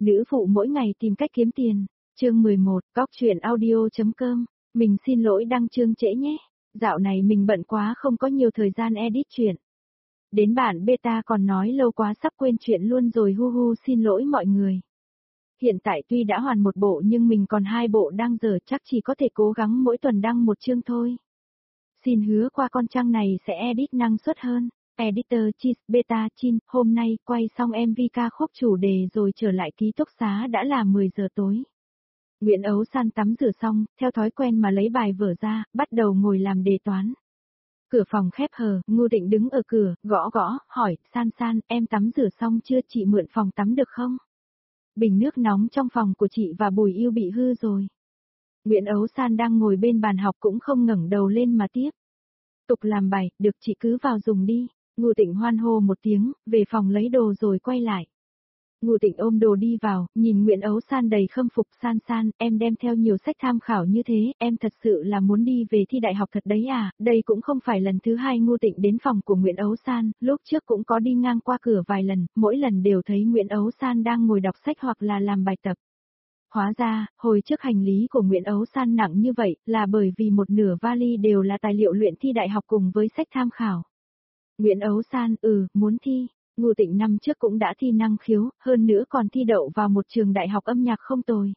Nữ phụ mỗi ngày tìm cách kiếm tiền. Chương 11, Cóc truyện audio.com. Mình xin lỗi đăng chương trễ nhé. Dạo này mình bận quá không có nhiều thời gian edit truyện. Đến bản beta còn nói lâu quá sắp quên chuyện luôn rồi, hu hu, xin lỗi mọi người. Hiện tại tuy đã hoàn một bộ nhưng mình còn 2 bộ đang dở, chắc chỉ có thể cố gắng mỗi tuần đăng một chương thôi. Xin hứa qua con trang này sẽ edit năng suất hơn. Editor Cheese Beta Chin, hôm nay quay xong MV ca khúc chủ đề rồi trở lại ký túc xá đã là 10 giờ tối. Nguyễn Ấu San tắm rửa xong, theo thói quen mà lấy bài vở ra, bắt đầu ngồi làm đề toán. Cửa phòng khép hờ, Ngô Tịnh đứng ở cửa, gõ gõ, hỏi, San San, em tắm rửa xong chưa, chị mượn phòng tắm được không? Bình nước nóng trong phòng của chị và Bùi Yêu bị hư rồi. Nguyễn Ấu San đang ngồi bên bàn học cũng không ngẩng đầu lên mà tiếp tục làm bài, được chị cứ vào dùng đi. Ngô Tịnh hoan hô một tiếng, về phòng lấy đồ rồi quay lại. Ngô Tịnh ôm đồ đi vào, nhìn Nguyễn Ấu San đầy khâm phục. San San, em đem theo nhiều sách tham khảo như thế, em thật sự là muốn đi về thi đại học thật đấy à? Đây cũng không phải lần thứ 2 Ngô Tịnh đến phòng của Nguyễn Ấu San, lúc trước cũng có đi ngang qua cửa vài lần, mỗi lần đều thấy Nguyễn Ấu San đang ngồi đọc sách hoặc là làm bài tập. Hóa ra, hồi trước hành lý của Nguyễn Ấu San nặng như vậy là bởi vì một nửa vali đều là tài liệu luyện thi đại học cùng với sách tham khảo. Nguyễn Ấu San, muốn thi. Ngô Tịnh năm trước cũng đã thi năng khiếu, hơn nữa còn thi đậu vào một trường đại học âm nhạc không tồi.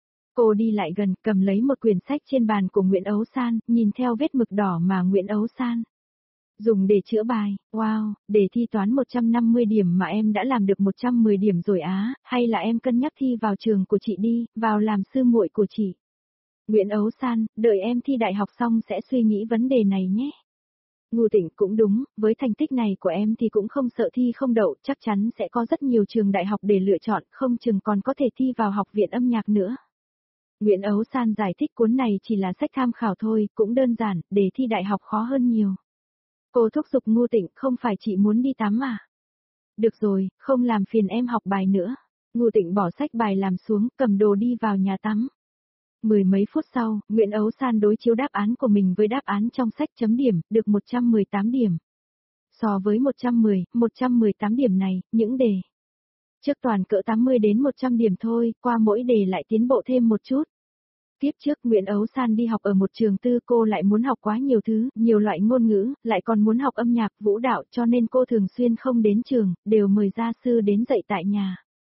Cô đi lại gần, cầm lấy một quyển sách trên bàn của Nguyễn Ấu San, nhìn theo vết mực đỏ mà Nguyễn Ấu San dùng để chữa bài. Wow, đề thi toán 150 điểm mà em đã làm được 110 điểm rồi á, hay là em cân nhắc thi vào trường của chị đi, vào làm sư muội của chị. Nguyễn Ấu San, đợi em thi đại học xong sẽ suy nghĩ vấn đề này nhé. Ngô Tịnh, cũng đúng, với thành tích này của em thì cũng không sợ thi không đậu, chắc chắn sẽ có rất nhiều trường đại học để lựa chọn, không chừng còn có thể thi vào học viện âm nhạc nữa. Nguyễn Ấu San giải thích cuốn này chỉ là sách tham khảo thôi, cũng đơn giản, đề thi đại học khó hơn nhiều. Cô thúc giục Ngô Tịnh, không phải chị muốn đi tắm à? Được rồi, không làm phiền em học bài nữa. Ngô Tịnh bỏ sách bài làm xuống, cầm đồ đi vào nhà tắm. Mười mấy phút sau, Nguyễn Ấu San đối chiếu đáp án của mình với đáp án trong sách chấm điểm, được 118 điểm. So với 118 điểm này, những đề trước toàn cỡ 80 đến 100 điểm thôi, qua mỗi đề lại tiến bộ thêm một chút. Tiếp trước Nguyễn Ấu San đi học ở một trường tư, cô lại muốn học quá nhiều thứ, nhiều loại ngôn ngữ, lại còn muốn học âm nhạc, vũ đạo, cho nên cô thường xuyên không đến trường, đều mời gia sư đến dạy tại nhà.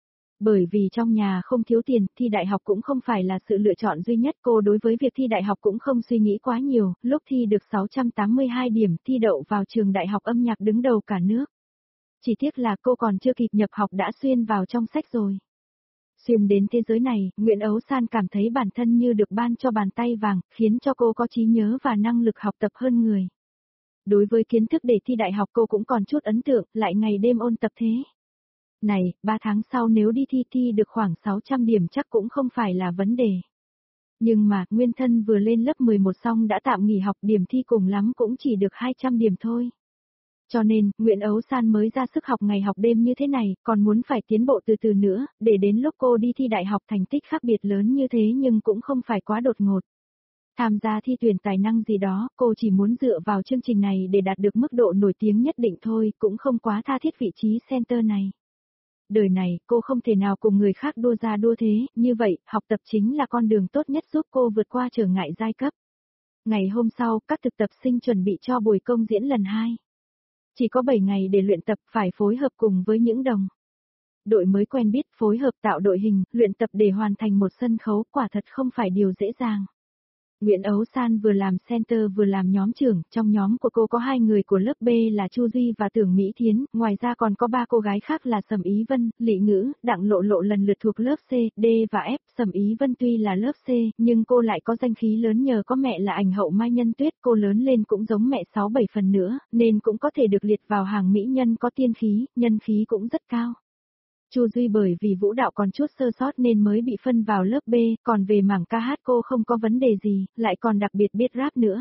Bởi vì trong nhà không thiếu tiền, thi đại học cũng không phải là sự lựa chọn duy nhất, cô đối với việc thi đại học cũng không suy nghĩ quá nhiều, lúc thi được 682 điểm, thi đậu vào trường đại học âm nhạc đứng đầu cả nước. Chỉ tiếc là cô còn chưa kịp nhập học đã xuyên vào trong sách rồi. Xuyên đến thế giới này, Nguyễn Ấu San cảm thấy bản thân như được ban cho bàn tay vàng, khiến cho cô có trí nhớ và năng lực học tập hơn người. Đối với kiến thức để thi đại học cô cũng còn chút ấn tượng, lại ngày đêm ôn tập thế. Này, 3 tháng sau nếu đi thi được khoảng 600 điểm chắc cũng không phải là vấn đề. Nhưng mà, nguyên thân vừa lên lớp 11 xong đã tạm nghỉ học, điểm thi cùng lắm cũng chỉ được 200 điểm thôi. Cho nên, Nguyễn Ấu San mới ra sức học ngày học đêm như thế này, còn muốn phải tiến bộ từ từ nữa, để đến lúc cô đi thi đại học thành tích khác biệt lớn như thế nhưng cũng không phải quá đột ngột. Tham gia thi tuyển tài năng gì đó, cô chỉ muốn dựa vào chương trình này để đạt được mức độ nổi tiếng nhất định thôi, cũng không quá tha thiết vị trí center này. Đời này, cô không thể nào cùng người khác đua ra đua thế, như vậy, học tập chính là con đường tốt nhất giúp cô vượt qua trở ngại giai cấp. Ngày hôm sau, các thực tập sinh chuẩn bị cho buổi công diễn lần 2. Chỉ có 7 ngày để luyện tập, phải phối hợp cùng với những đồng đội mới quen biết, phối hợp tạo đội hình, luyện tập để hoàn thành một sân khấu, quả thật không phải điều dễ dàng. Nguyễn Ấu San vừa làm center vừa làm nhóm trưởng, trong nhóm của cô có 2 người của lớp B là Chu Duy và Tưởng Mỹ Thiến, ngoài ra còn có 3 cô gái khác là Sầm Ý Vân, Lị Ngữ, Đặng Lộ Lộ lần lượt thuộc lớp C, D và F. Sầm Ý Vân tuy là lớp C, nhưng cô lại có danh khí lớn nhờ có mẹ là ảnh hậu Mai Nhân Tuyết, cô lớn lên cũng giống mẹ 6-7 phần nữa, nên cũng có thể được liệt vào hàng mỹ nhân có tiên khí, nhân khí cũng rất cao. Chu Duy bởi vì vũ đạo còn chút sơ sót nên mới bị phân vào lớp B, còn về mảng ca hát cô không có vấn đề gì, lại còn đặc biệt biết rap nữa.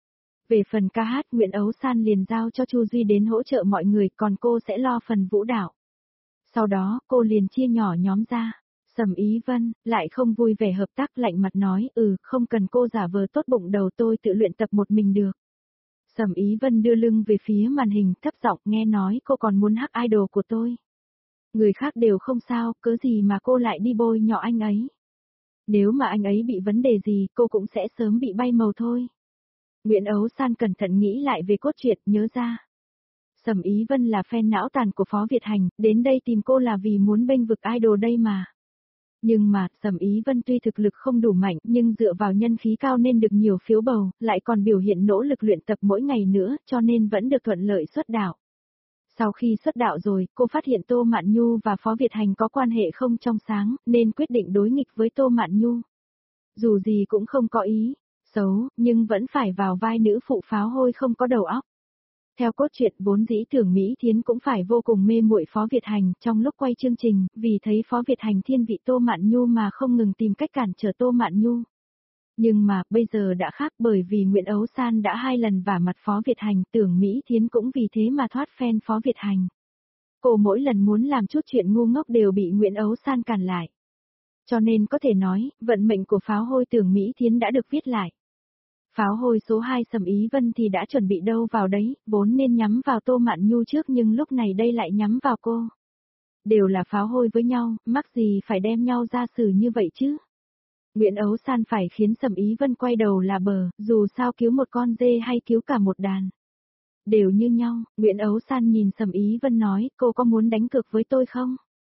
Về phần ca hát, Nguyễn Ấu San liền giao cho Chu Duy đến hỗ trợ mọi người, còn cô sẽ lo phần vũ đạo. Sau đó, cô liền chia nhỏ nhóm ra. Sầm Ý Vân, lại không vui vẻ hợp tác, lạnh mặt nói, không cần cô giả vờ tốt bụng đầu, tôi tự luyện tập một mình được. Sầm Ý Vân đưa lưng về phía màn hình, thấp giọng, nghe nói cô còn muốn hack idol của tôi. Người khác đều không sao, cớ gì mà cô lại đi bôi nhọ anh ấy. Nếu mà anh ấy bị vấn đề gì, cô cũng sẽ sớm bị bay màu thôi. Nguyễn Ấu San cẩn thận nghĩ lại về cốt truyện, nhớ ra. Sầm Ý Vân là fan não tàn của Phó Việt Hành, đến đây tìm cô là vì muốn bênh vực idol đây mà. Nhưng mà, Sầm Ý Vân tuy thực lực không đủ mạnh nhưng dựa vào nhân khí cao nên được nhiều phiếu bầu, lại còn biểu hiện nỗ lực luyện tập mỗi ngày nữa cho nên vẫn được thuận lợi xuất đạo. Sau khi xuất đạo rồi, cô phát hiện Tô Mạn Nhu và Phó Việt Hành có quan hệ không trong sáng, nên quyết định đối nghịch với Tô Mạn Nhu. Dù gì cũng không có ý xấu, nhưng vẫn phải vào vai nữ phụ pháo hôi không có đầu óc. Theo cốt truyện vốn dĩ Tưởng Mỹ Thiến cũng phải vô cùng mê muội Phó Việt Hành trong lúc quay chương trình, vì thấy Phó Việt Hành thiên vị Tô Mạn Nhu mà không ngừng tìm cách cản trở Tô Mạn Nhu. Nhưng mà, bây giờ đã khác bởi vì Nguyễn Ấu San đã 2 lần vả mặt Phó Việt Hành, Tưởng Mỹ Thiến cũng vì thế mà thoát fan Phó Việt Hành. Cô mỗi lần muốn làm chút chuyện ngu ngốc đều bị Nguyễn Ấu San cản lại. Cho nên có thể nói, vận mệnh của pháo hôi Tưởng Mỹ Thiến đã được viết lại. Pháo hôi số 2 Sầm Ý Vân thì đã chuẩn bị đâu vào đấy, vốn nên nhắm vào Tô Mạn Nhu trước nhưng lúc này đây lại nhắm vào cô. Đều là pháo hôi với nhau, mắc gì phải đem nhau ra xử như vậy chứ. Nguyễn Ấu San phải khiến Sầm Ý Vân quay đầu là bờ, dù sao cứu một con dê hay cứu cả một đàn. Đều như nhau, Nguyễn Ấu San nhìn Sầm Ý Vân nói, cô có muốn đánh cược với tôi không?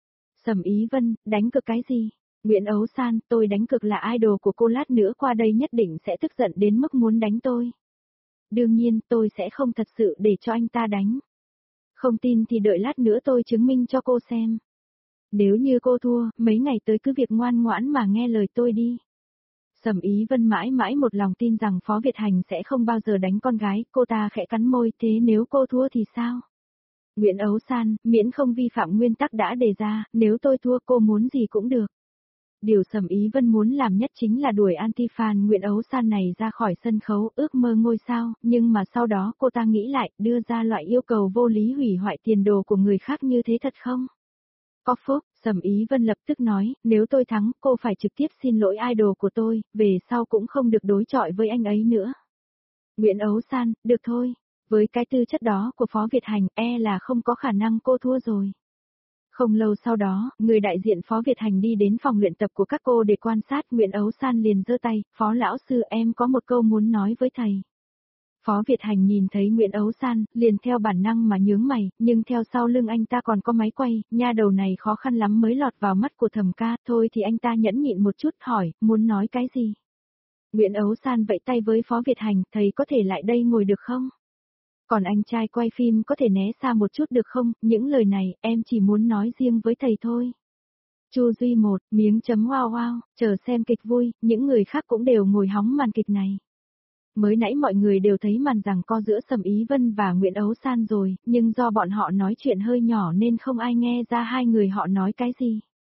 Sầm Ý Vân, đánh cược cái gì? Nguyễn Ấu San, tôi đánh cược là idol của cô lát nữa qua đây nhất định sẽ tức giận đến mức muốn đánh tôi. Đương nhiên, tôi sẽ không thật sự để cho anh ta đánh. Không tin thì đợi lát nữa tôi chứng minh cho cô xem. Nếu như cô thua, mấy ngày tới cứ việc ngoan ngoãn mà nghe lời tôi đi. Sầm Ý Vân mãi mãi một lòng tin rằng Phó Việt Hành sẽ không bao giờ đánh con gái, cô ta khẽ cắn môi, thế nếu cô thua thì sao? Nguyễn Ấu San, miễn không vi phạm nguyên tắc đã đề ra, nếu tôi thua cô muốn gì cũng được. Điều Sầm Ý Vân muốn làm nhất chính là đuổi anti-fan Nguyễn Ấu San này ra khỏi sân khấu, ước mơ ngôi sao, nhưng mà sau đó cô ta nghĩ lại, đưa ra loại yêu cầu vô lý hủy hoại tiền đồ của người khác như thế thật không? Có phúc, Sầm Ý Vân lập tức nói, nếu tôi thắng, cô phải trực tiếp xin lỗi idol của tôi, về sau cũng không được đối chọi với anh ấy nữa. Nguyễn Ấu San, được thôi, với cái tư chất đó của Phó Việt Hành, là không có khả năng cô thua rồi. Không lâu sau đó, người đại diện Phó Việt Hành đi đến phòng luyện tập của các cô để quan sát, Nguyễn Ấu San liền giơ tay, Phó lão sư em có một câu muốn nói với thầy. Phó Việt Hành nhìn thấy Nguyễn Ấu San, liền theo bản năng mà nhướng mày, nhưng theo sau lưng anh ta còn có máy quay, nha đầu này khó khăn lắm mới lọt vào mắt của Thẩm ca, thôi thì anh ta nhẫn nhịn một chút hỏi, muốn nói cái gì? Nguyễn Ấu San vẫy tay với Phó Việt Hành, thầy có thể lại đây ngồi được không? Còn anh trai quay phim có thể né xa một chút được không, những lời này, em chỉ muốn nói riêng với thầy thôi. Chu Duy một, miếng chấm wow wow, chờ xem kịch vui, những người khác cũng đều ngồi hóng màn kịch này. Mới nãy mọi người đều thấy màn giằng co giữa Sầm Ý Vân và Nguyễn Ấu San rồi, nhưng do bọn họ nói chuyện hơi nhỏ nên không ai nghe ra hai người họ nói cái gì.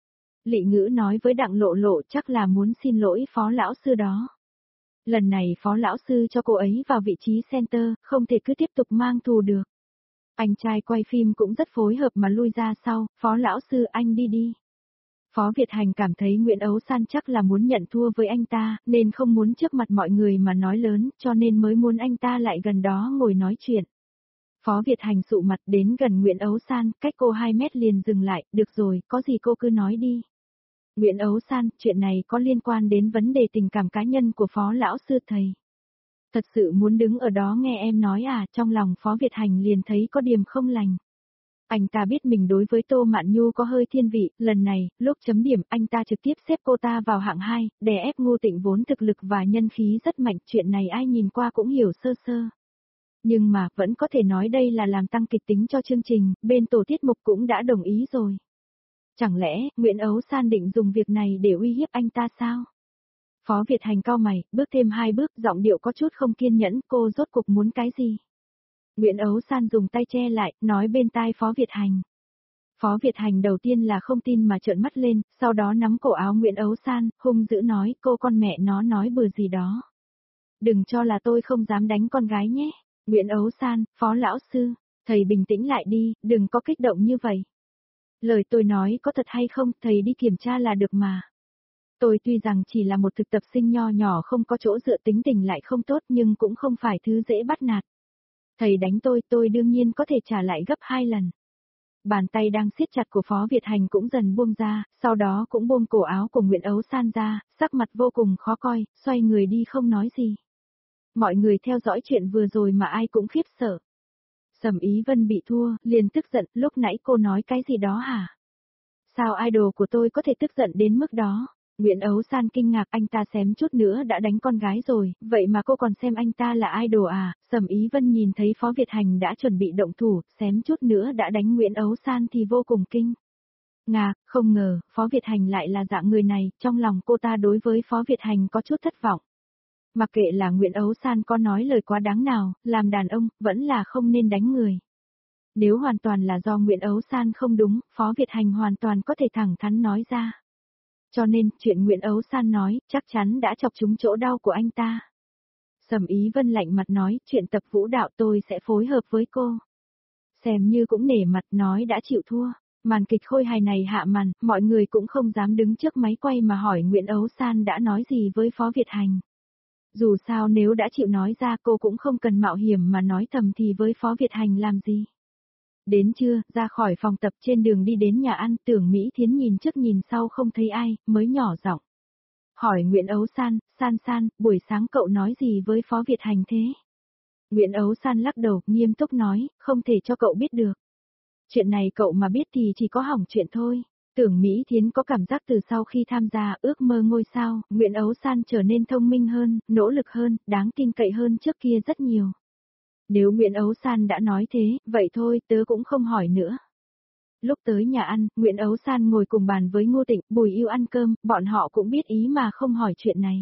Lị Ngữ nói với Đặng Lộ Lộ chắc là muốn xin lỗi Phó lão sư đó. Lần này Phó lão sư cho cô ấy vào vị trí center, không thể cứ tiếp tục mang thù được. Anh trai quay phim cũng rất phối hợp mà lui ra sau, Phó lão sư anh đi đi. Phó Việt Hành cảm thấy Nguyễn Ấu San chắc là muốn nhận thua với anh ta, nên không muốn trước mặt mọi người mà nói lớn, cho nên mới muốn anh ta lại gần đó ngồi nói chuyện. Phó Việt Hành sụ mặt đến gần Nguyễn Ấu San, cách cô 2 mét liền dừng lại, được rồi, có gì cô cứ nói đi. Nguyễn Ấu San, chuyện này có liên quan đến vấn đề tình cảm cá nhân của Phó lão sư thầy. Thật sự muốn đứng ở đó nghe em nói à, trong lòng Phó Việt Hành liền thấy có điểm không lành. Anh ta biết mình đối với Tô Mạn Nhu có hơi thiên vị, lần này, lúc chấm điểm, anh ta trực tiếp xếp cô ta vào hạng 2, đè ép Ngô Tịnh vốn thực lực và nhân khí rất mạnh, chuyện này ai nhìn qua cũng hiểu sơ sơ. Nhưng mà, vẫn có thể nói đây là làm tăng kịch tính cho chương trình, bên tổ tiết mục cũng đã đồng ý rồi. Chẳng lẽ, Nguyễn Ấu San định dùng việc này để uy hiếp anh ta sao? Phó Việt Hành cau mày, bước thêm 2 bước, giọng điệu có chút không kiên nhẫn, cô rốt cuộc muốn cái gì? Nguyễn Ấu San dùng tay che lại, nói bên tai Phó Việt Hành. Phó Việt Hành đầu tiên là không tin mà trợn mắt lên, sau đó nắm cổ áo Nguyễn Ấu San, hung dữ nói, cô con mẹ nó nói bừa gì đó. Đừng cho là tôi không dám đánh con gái nhé. Nguyễn Ấu San, Phó lão sư, thầy bình tĩnh lại đi, đừng có kích động như vậy. Lời tôi nói có thật hay không, thầy đi kiểm tra là được mà. Tôi tuy rằng chỉ là một thực tập sinh nho nhỏ không có chỗ dựa, tính tình lại không tốt nhưng cũng không phải thứ dễ bắt nạt. Thầy đánh tôi đương nhiên có thể trả lại gấp 2 lần. bàn tay đang siết chặt của Phó Việt Hành cũng dần buông ra, sau đó cũng buông cổ áo của Nguyễn Ấu San ra, sắc mặt vô cùng khó coi, xoay người đi không nói gì. Mọi người theo dõi chuyện vừa rồi mà ai cũng khiếp sợ. Sầm Ý Vân bị thua, liền tức giận, lúc nãy cô nói cái gì đó hả? Sao idol của tôi có thể tức giận đến mức đó? Nguyễn Ấu San kinh ngạc, anh ta xém chút nữa đã đánh con gái rồi, vậy mà cô còn xem anh ta là idol à? Sầm Ý Vân nhìn thấy Phó Việt Hành đã chuẩn bị động thủ, xém chút nữa đã đánh Nguyễn Ấu San thì vô cùng kinh ngạc, không ngờ, Phó Việt Hành lại là dạng người này, trong lòng cô ta đối với Phó Việt Hành có chút thất vọng. Mặc kệ là Nguyễn Ấu San có nói lời quá đáng nào, làm đàn ông, vẫn là không nên đánh người. Nếu hoàn toàn là do Nguyễn Ấu San không đúng, Phó Việt Hành hoàn toàn có thể thẳng thắn nói ra. Cho nên, chuyện Nguyễn Ấu San nói, chắc chắn đã chọc trúng chỗ đau của anh ta. Sầm Ý Vân lạnh mặt nói, chuyện tập vũ đạo tôi sẽ phối hợp với cô. Xem như cũng nể mặt nói đã chịu thua. Màn kịch khôi hài này hạ màn, mọi người cũng không dám đứng trước máy quay mà hỏi Nguyễn Ấu San đã nói gì với Phó Việt Hành. Dù sao nếu đã chịu nói ra cô cũng không cần mạo hiểm mà nói thầm thì với Phó Việt Hành làm gì. Đến trưa, ra khỏi phòng tập trên đường đi đến nhà ăn, Tưởng Mỹ Thiến nhìn trước nhìn sau không thấy ai, mới nhỏ giọng hỏi Nguyễn Ấu San, San, buổi sáng cậu nói gì với Phó Việt Hành thế? Nguyễn Ấu San lắc đầu, nghiêm túc nói, không thể cho cậu biết được. Chuyện này cậu mà biết thì chỉ có hỏng chuyện thôi. Tưởng Mỹ Thiến có cảm giác từ sau khi tham gia ước mơ ngôi sao, Nguyễn Ấu San trở nên thông minh hơn, nỗ lực hơn, đáng tin cậy hơn trước kia rất nhiều. Nếu Nguyễn Ấu San đã nói thế, vậy thôi, tớ cũng không hỏi nữa. Lúc tới nhà ăn, Nguyễn Ấu San ngồi cùng bàn với Ngô Tịnh, Bùi Yêu ăn cơm, bọn họ cũng biết ý mà không hỏi chuyện này.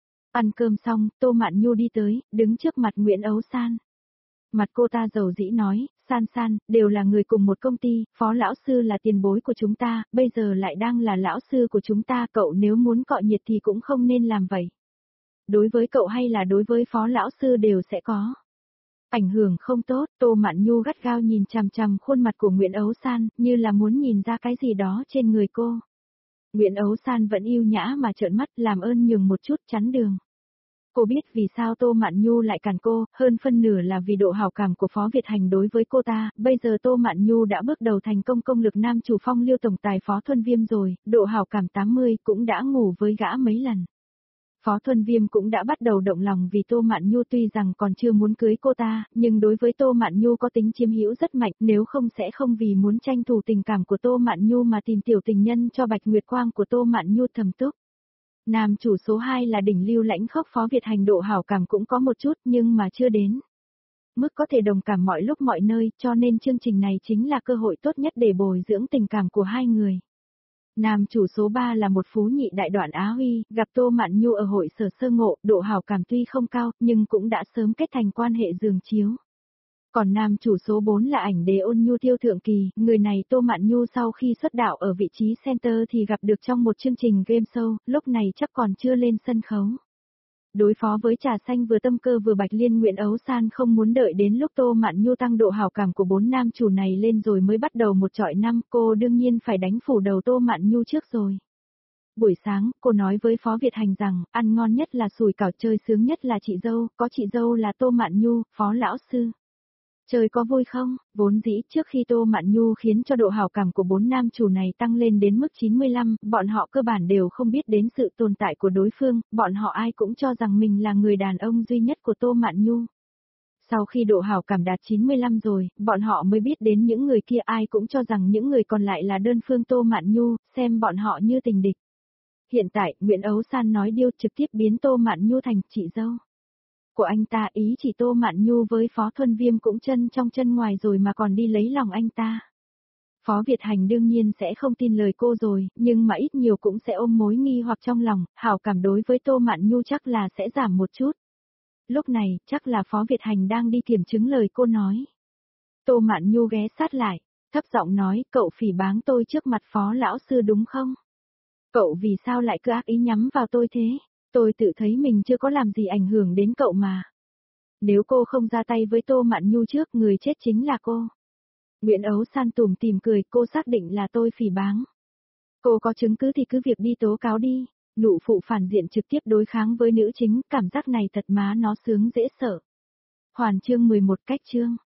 Ăn cơm xong, Tô Mạn Nhu đi tới, đứng trước mặt Nguyễn Ấu San. Mặt cô ta dầu dĩ nói, San, đều là người cùng một công ty, Phó lão sư là tiền bối của chúng ta, bây giờ lại đang là lão sư của chúng ta, cậu nếu muốn cọ nhiệt thì cũng không nên làm vậy. Đối với cậu hay là đối với Phó lão sư đều sẽ có ảnh hưởng không tốt. Tô Mạn Nhu gắt gao nhìn chằm chằm khuôn mặt của Nguyễn Ấu San, như là muốn nhìn ra cái gì đó trên người cô. Nguyễn Ấu San vẫn yêu nhã mà trợn mắt, làm ơn nhường một chút, chắn đường. Cô biết vì sao Tô Mạn Nhu lại cản cô, hơn phân nửa là vì độ hảo cảm của Phó Việt Hành đối với cô ta, bây giờ Tô Mạn Nhu đã bước đầu thành công lực nam chủ phong lưu tổng tài Phó Thuần Viêm rồi, độ hảo cảm 80 cũng đã ngủ với gã mấy lần. Phó Thuần Viêm cũng đã bắt đầu động lòng vì Tô Mạn Nhu, tuy rằng còn chưa muốn cưới cô ta, nhưng đối với Tô Mạn Nhu có tính chiếm hữu rất mạnh, nếu không sẽ không vì muốn tranh thủ tình cảm của Tô Mạn Nhu mà tìm tiểu tình nhân cho Bạch Nguyệt Quang của Tô Mạn Nhu thầm túc. Nam chủ số 2 là đỉnh lưu lãnh khốc Phó Việt Hành, độ hảo cảm cũng có một chút nhưng mà chưa đến mức có thể đồng cảm mọi lúc mọi nơi, cho nên chương trình này chính là cơ hội tốt nhất để bồi dưỡng tình cảm của hai người. Nam chủ số 3 là một phú nhị đại Đoạn Á Huy, gặp Tô Mạn Nhu ở hội sở sơ ngộ, độ hảo cảm tuy không cao, nhưng cũng đã sớm kết thành quan hệ giường chiếu. Còn nam chủ số 4 là ảnh đế Ôn Nhu Tiêu Thượng Kỳ, người này Tô Mạn Nhu sau khi xuất đạo ở vị trí center thì gặp được trong một chương trình game show, lúc này chắc còn chưa lên sân khấu. Đối phó với Trà Xanh vừa Tâm Cơ vừa Bạch Liên, Nguyễn Ấu San không muốn đợi đến lúc Tô Mạn Nhu tăng độ hảo cảm của 4 nam chủ này lên rồi mới bắt đầu một chọi năm, cô đương nhiên phải đánh phủ đầu Tô Mạn Nhu trước rồi. Buổi sáng, cô nói với Phó Việt Hành rằng, ăn ngon nhất là sủi cảo, chơi sướng nhất là chị dâu, có chị dâu là Tô Mạn Nhu, Phó lão sư. Chơi có vui không? Vốn dĩ trước khi Tô Mạn Nhu khiến cho độ hảo cảm của 4 nam chủ này tăng lên đến mức 95, bọn họ cơ bản đều không biết đến sự tồn tại của đối phương, bọn họ ai cũng cho rằng mình là người đàn ông duy nhất của Tô Mạn Nhu. Sau khi độ hảo cảm đạt 95 rồi, bọn họ mới biết đến những người kia, ai cũng cho rằng những người còn lại là đơn phương Tô Mạn Nhu, xem bọn họ như tình địch. Hiện tại, Nguyễn Ấu San nói điêu trực tiếp biến Tô Mạn Nhu thành chị dâu của anh ta, ý chỉ Tô Mạn Nhu với Phó Thuần Viêm cũng chân trong chân ngoài rồi mà còn đi lấy lòng anh ta. Phó Việt Hành đương nhiên sẽ không tin lời cô rồi, nhưng mà ít nhiều cũng sẽ ôm mối nghi hoặc trong lòng, hảo cảm đối với Tô Mạn Nhu chắc là sẽ giảm một chút. Lúc này, chắc là Phó Việt Hành đang đi kiểm chứng lời cô nói. Tô Mạn Nhu ghé sát lại, thấp giọng nói, cậu phỉ báng tôi trước mặt Phó lão sư đúng không? Cậu vì sao lại cứ ác ý nhắm vào tôi thế? Tôi tự thấy mình chưa có làm gì ảnh hưởng đến cậu mà. Nếu cô không ra tay với Tô Mạn Nhu trước, người chết chính là cô. Nguyễn Ấu San tủm tỉm cười, cô xác định là tôi phỉ báng. Cô có chứng cứ thì cứ việc đi tố cáo đi. Nụ phụ phản diện trực tiếp đối kháng với nữ chính, cảm giác này thật má nó sướng dễ sợ. Hoàn chương 11 cách chương.